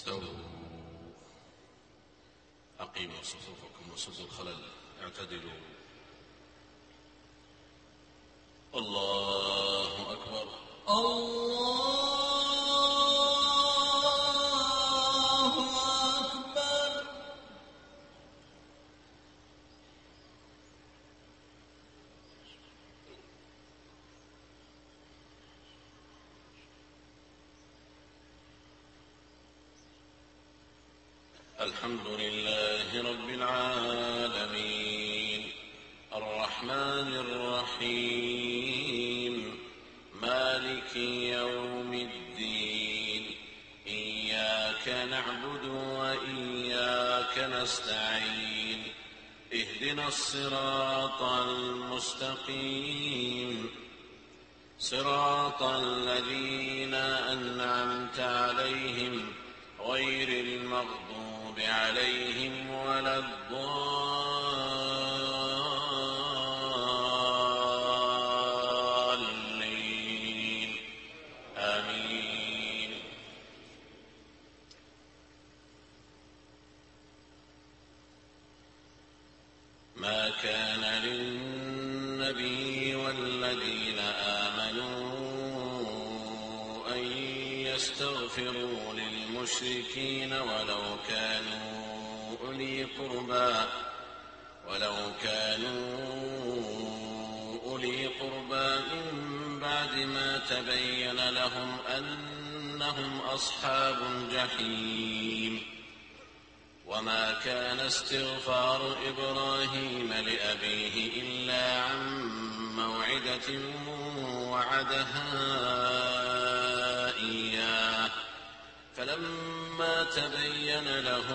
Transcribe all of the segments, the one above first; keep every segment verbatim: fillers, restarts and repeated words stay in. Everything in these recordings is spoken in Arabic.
استووا. أقيموا صفوفكم وسدوا الخلل. اعتدلوا. الله أكبر. الله أكبر. الحمد لله رب العالمين الرحمن الرحيم مالك يوم الدين إياك نعبد وإياك نستعين اهدنا الصراط المستقيم صراط الذين أنعمت عليهم غير المغضوب عليهم ولا الضالين آمين. ما كان للنبي والذين آمنوا أن يستغفروا للمشركين ولو كانوا أولي قربى ولو كانوا أولي قربى من بعد ما تبين لهم أنهم أصحاب الجحيم. وما كان استغفار إبراهيم لأبيه إلا عن موعدة وعدها إياه فلما تبين له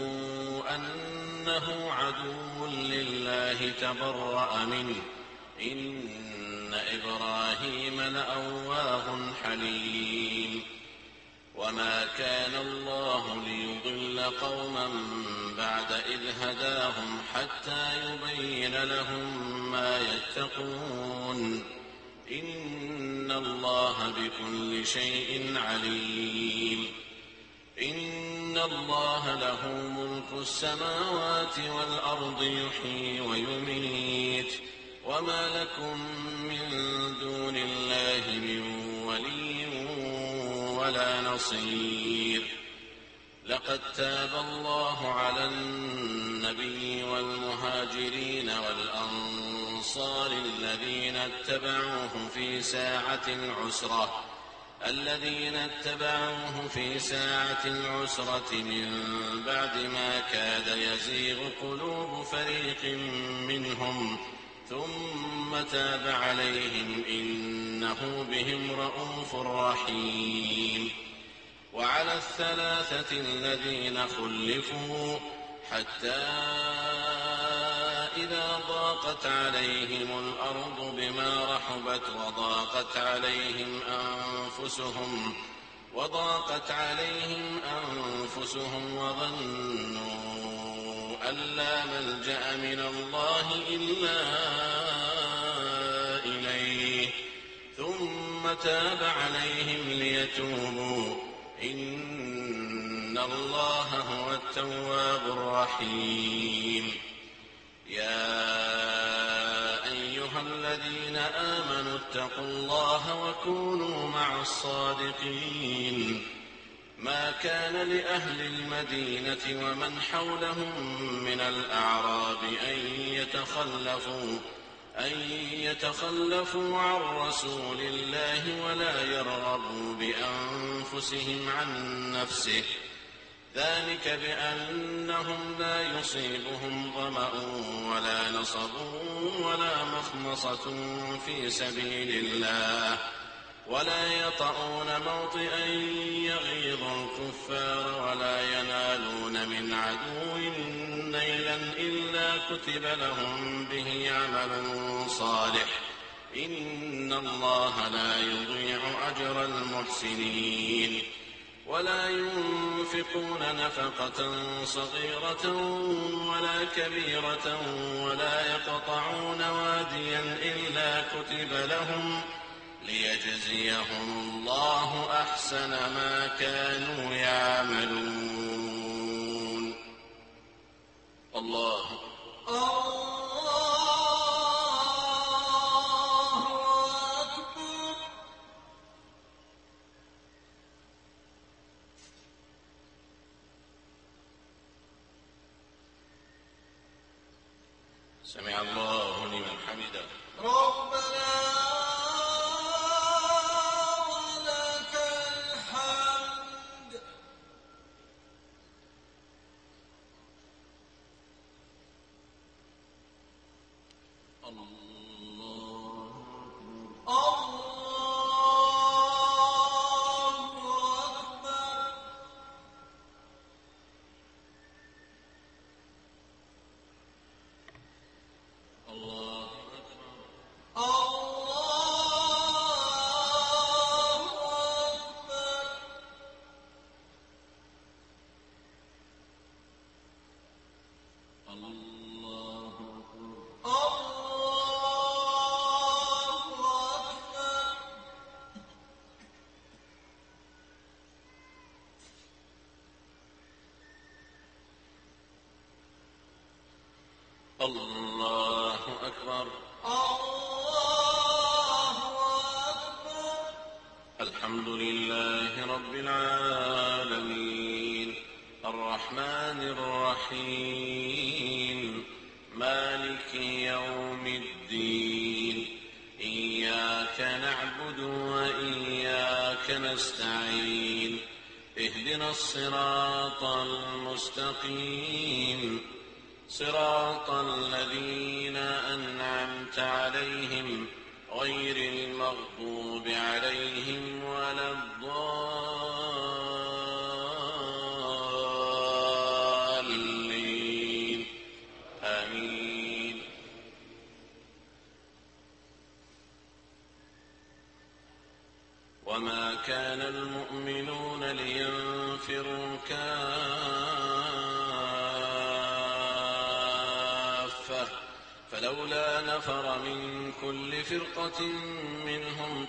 أنه عدو لله تبرأ منه إن إبراهيم لأواه حليم. وما كان الله ليضل قوما بعد إذ هداهم حتى يبين لهم ما يتقون إن الله بكل شيء عليم. إن الله له ملك السماوات والأرض يحيي ويميت وما لكم من دون الله من ولي ولا نصير. لقد تاب الله على النبي والمهاجرين والأنصار الذين اتبعوه في ساعة العسرة الذين اتبعوه في ساعة العسرة من بعد ما كاد يزيغ قلوب فريق منهم ثم تاب عليهم إنه بهم رءوف رحيم. وعلى الثلاثة الذين خلفوا حتى إذا ضاقت عليهم الأرض بما رحبت وضاقت عليهم أنفسهم وضاقت عليهم أنفسهم وظنوا أن لا ملجأ من الله إلا إليه ثم تاب عليهم ليتوبوا إن الله هو التواب الرحيم. يا أيها الذين آمنوا اتقوا الله وكونوا مع الصادقين. ما كان لأهل المدينة ومن حولهم من الأعراب أن يتخلفوا أن يتخلفوا عن رسول الله ولا يرغبوا بأنفسهم عن نفسه ذلك بأنهم لا يصيبهم ظمأ ولا نصب ولا مخمصة في سبيل الله ولا يطؤون موطئا يغيظ الكفار ولا ينالون من عدو نيلا إلا كتب لهم به عمل صالح إن الله لا يضيع أجر المحسنين. ولا ينفقون نفقة صغيرة ولا كبيرة ولا يقطعون واديا إلا كتب لهم ليجزيهم الله أحسن ما كانوا يعملون. سمع الله لمن حمده. ربنا ولك الحمد. الله أكبر. الله أكبر. الحمد لله رب العالمين الرحمن الرحيم مالك يوم الدين إياك نعبد وإياك نستعين اهدنا الصراط المستقيم صراط الذين أنعمت عليهم غير المغضوب عليهم ولا الضالين آمين. وما كان المؤمنون لينفروا كافة فلولا نفر من كل فرقة منهم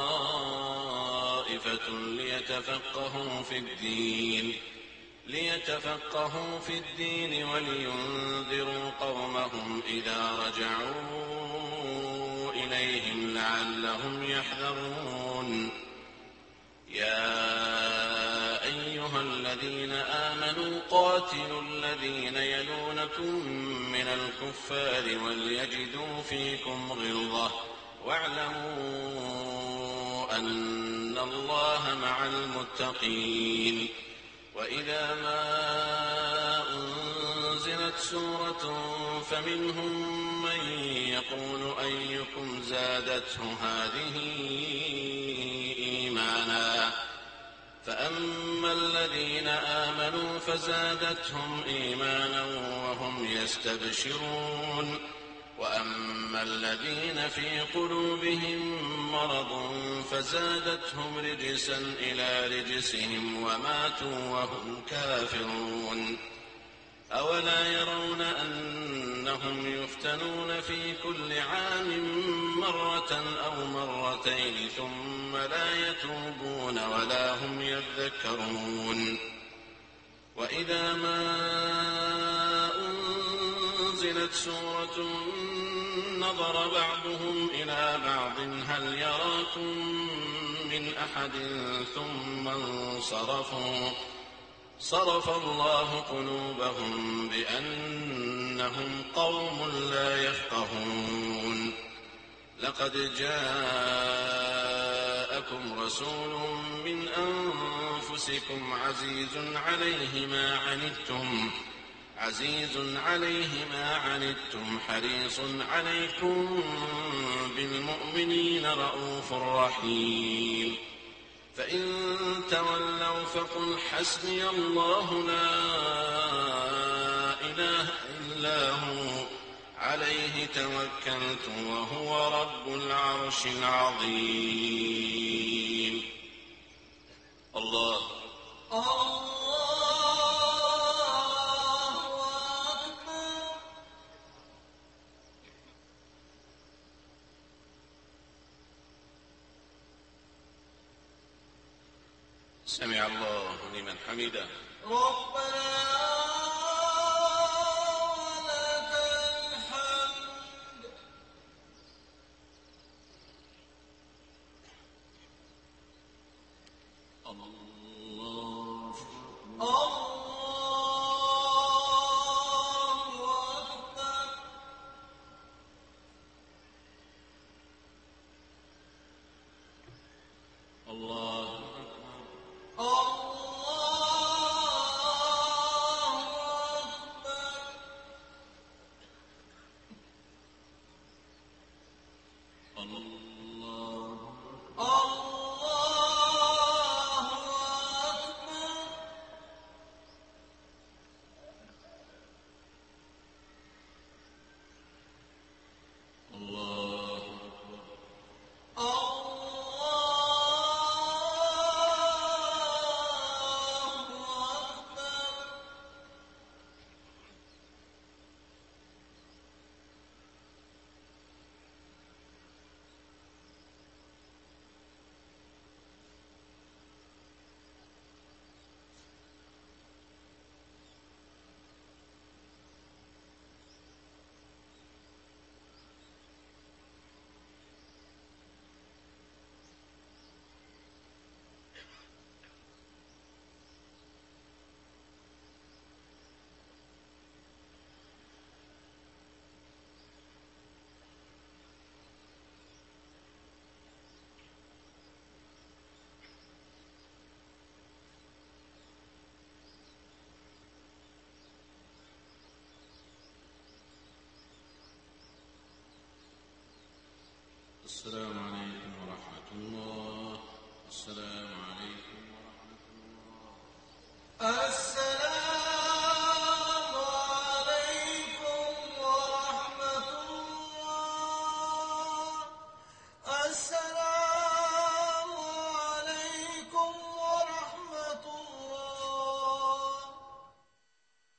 طائفة ليتفقهوا في الدين ليتفقهوا في الدين ولينذروا قومهم إذا رجعوا إليهم لعلهم يحذرون. يا أيها الذين آمنوا قاتلوا الذين يلونكم من الكفار وليجدوا فيكم غلظة واعلموا أن الله مع المتقين. وإذا ما أنزلت سورة فمنهم من يقول أيكم زادته هذه إيمانا فأما الذين آمنوا فزادتهم إيمانا وهم يستبشرون وأما الذين في قلوبهم مرض فزادتهم رجسا إلى رجسهم وماتوا وهم كافرون. أولا يرون أنهم يفتنون في كل عام مرة أو مرتين ثم لا يتوبون ولا هم يذكرون. وإذا ما أنزلت سورة نظر بعضهم إلى بعض هل يراكم من أحد ثم انصرفوا صرف الله قلوبهم بأنهم قوم لا يفقهون. لقد جاءكم رسول من أنفسكم عزيز عليه ما عنتم عزيز عليه ما عنتم حريص عليكم بالمؤمنين رءوف رحيم. فإن تولوا فقل حسبي الله لا إله إلا هو عليه توكلت وهو رب العرش العظيم. الله الله أكبر. سمع الله لمن حمده. ربنا ولك الحمد. الله الله أكبر. السلام